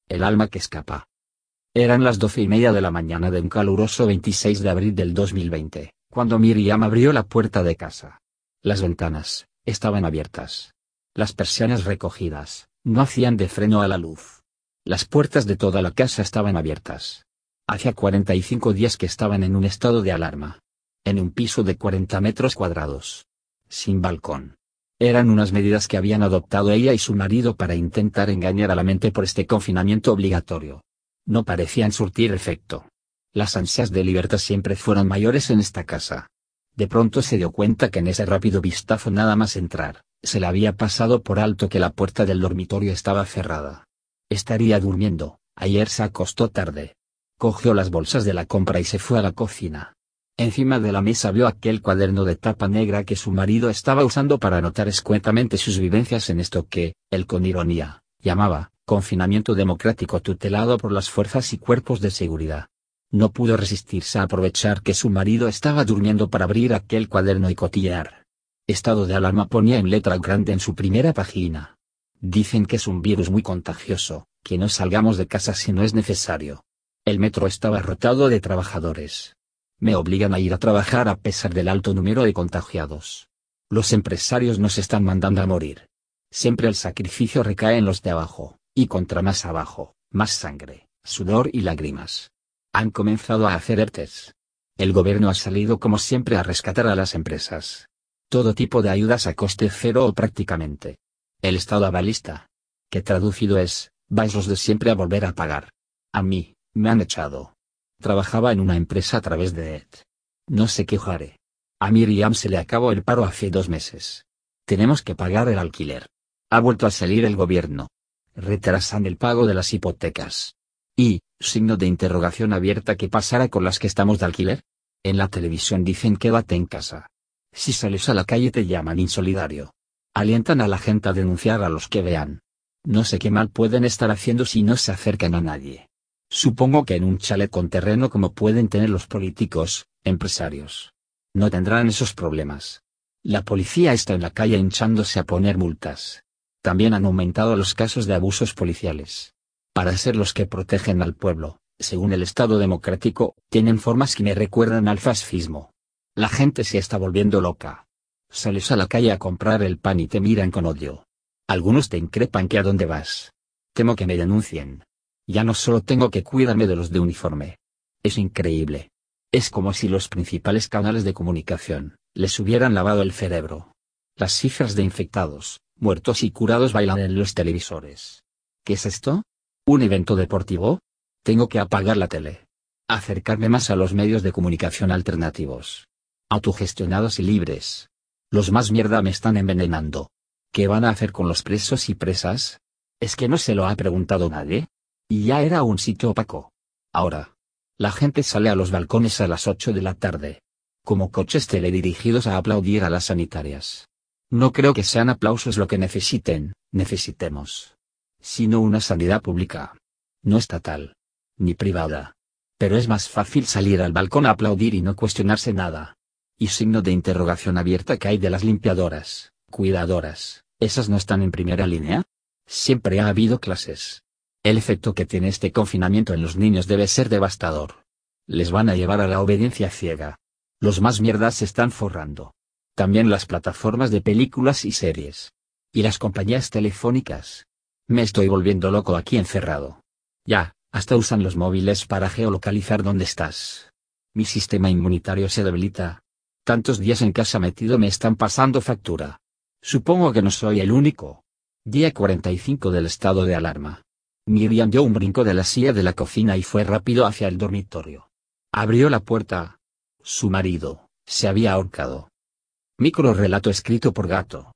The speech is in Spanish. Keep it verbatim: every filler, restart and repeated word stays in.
El alma que escapa. Eran las doce y media de la mañana de un caluroso veintiséis de abril del dos mil veinte, cuando Miriam abrió la puerta de casa. Las ventanas estaban abiertas. Las persianas recogidas no hacían de freno a la luz. Las puertas de toda la casa estaban abiertas. Hacía cuarenta y cinco días que estaban en un estado de alarma. En un piso de cuarenta metros cuadrados. Sin balcón. Eran unas medidas que habían adoptado ella y su marido para intentar engañar a la mente por este confinamiento obligatorio. No parecían surtir efecto. Las ansias de libertad siempre fueron mayores en esta casa. De pronto se dio cuenta que en ese rápido vistazo nada más entrar, se le había pasado por alto que la puerta del dormitorio estaba cerrada. Estaría durmiendo. Ayer se acostó tarde. Cogió las bolsas de la compra y se fue a la cocina. Encima de la mesa vio aquel cuaderno de tapa negra que su marido estaba usando para anotar escuetamente sus vivencias en esto que, él con ironía, llamaba confinamiento democrático tutelado por las fuerzas y cuerpos de seguridad. No pudo resistirse a aprovechar que su marido estaba durmiendo para abrir aquel cuaderno y cotillear. Estado de alarma ponía en letra grande en su primera página. Dicen que es un virus muy contagioso, que no salgamos de casa si no es necesario. El metro estaba rotado de trabajadores. Me obligan a ir a trabajar a pesar del alto número de contagiados. Los empresarios nos están mandando a morir. Siempre el sacrificio recae en los de abajo, y contra más abajo, más sangre, sudor y lágrimas. Han comenzado a hacer ERTES. El gobierno ha salido como siempre a rescatar a las empresas. Todo tipo de ayudas a coste cero o prácticamente. El Estado avalista. Que traducido es, vais los de siempre a volver a pagar. A mí, me han echado. Trabajaba en una empresa a través de E T. No sé qué haré. A Miriam se le acabó el paro hace dos meses. Tenemos que pagar el alquiler. Ha vuelto a salir el gobierno. Retrasan el pago de las hipotecas. Y, signo de interrogación abierta, ¿qué pasará con las que estamos de alquiler? En la televisión dicen quédate en casa. Si sales a la calle te llaman insolidario. Alientan a la gente a denunciar a los que vean. No sé qué mal pueden estar haciendo si no se acercan a nadie. Supongo que en un chalet con terreno como pueden tener los políticos, empresarios. No tendrán esos problemas. La policía está en la calle hinchándose a poner multas. También han aumentado los casos de abusos policiales. Para ser los que protegen al pueblo, según el Estado democrático, tienen formas que me recuerdan al fascismo. La gente se está volviendo loca. Sales a la calle a comprar el pan y te miran con odio. Algunos te increpan que a dónde vas. Temo que me denuncien. Ya no solo tengo que cuidarme de los de uniforme. Es increíble. Es como si los principales canales de comunicación les hubieran lavado el cerebro. Las cifras de infectados, muertos y curados bailan en los televisores. ¿Qué es esto? ¿Un evento deportivo? Tengo que apagar la tele. Acercarme más a los medios de comunicación alternativos. Autogestionados y libres. Los más mierda me están envenenando. ¿Qué van a hacer con los presos y presas? ¿Es que no se lo ha preguntado nadie? Y ya era un sitio opaco. Ahora. La gente sale a los balcones a las ocho de la tarde. Como coches teledirigidos a aplaudir a las sanitarias. No creo que sean aplausos lo que necesiten, necesitemos. Sino una sanidad pública. No estatal. Ni privada. Pero es más fácil salir al balcón a aplaudir y no cuestionarse nada. Y signo de interrogación abierta que hay de las limpiadoras, cuidadoras, ¿esas no están en primera línea? Siempre ha habido clases. El efecto que tiene este confinamiento en los niños debe ser devastador. Les van a llevar a la obediencia ciega. Los más mierdas se están forrando. También las plataformas de películas y series. Y las compañías telefónicas. Me estoy volviendo loco aquí encerrado. Ya, hasta usan los móviles para geolocalizar dónde estás. Mi sistema inmunitario se debilita. Tantos días en casa metido me están pasando factura. Supongo que no soy el único. Día cuarenta y cinco del estado de alarma. Miriam dio un brinco de la silla de la cocina y fue rápido hacia el dormitorio. Abrió la puerta. Su marido se había ahorcado. Micro relato escrito por Gato.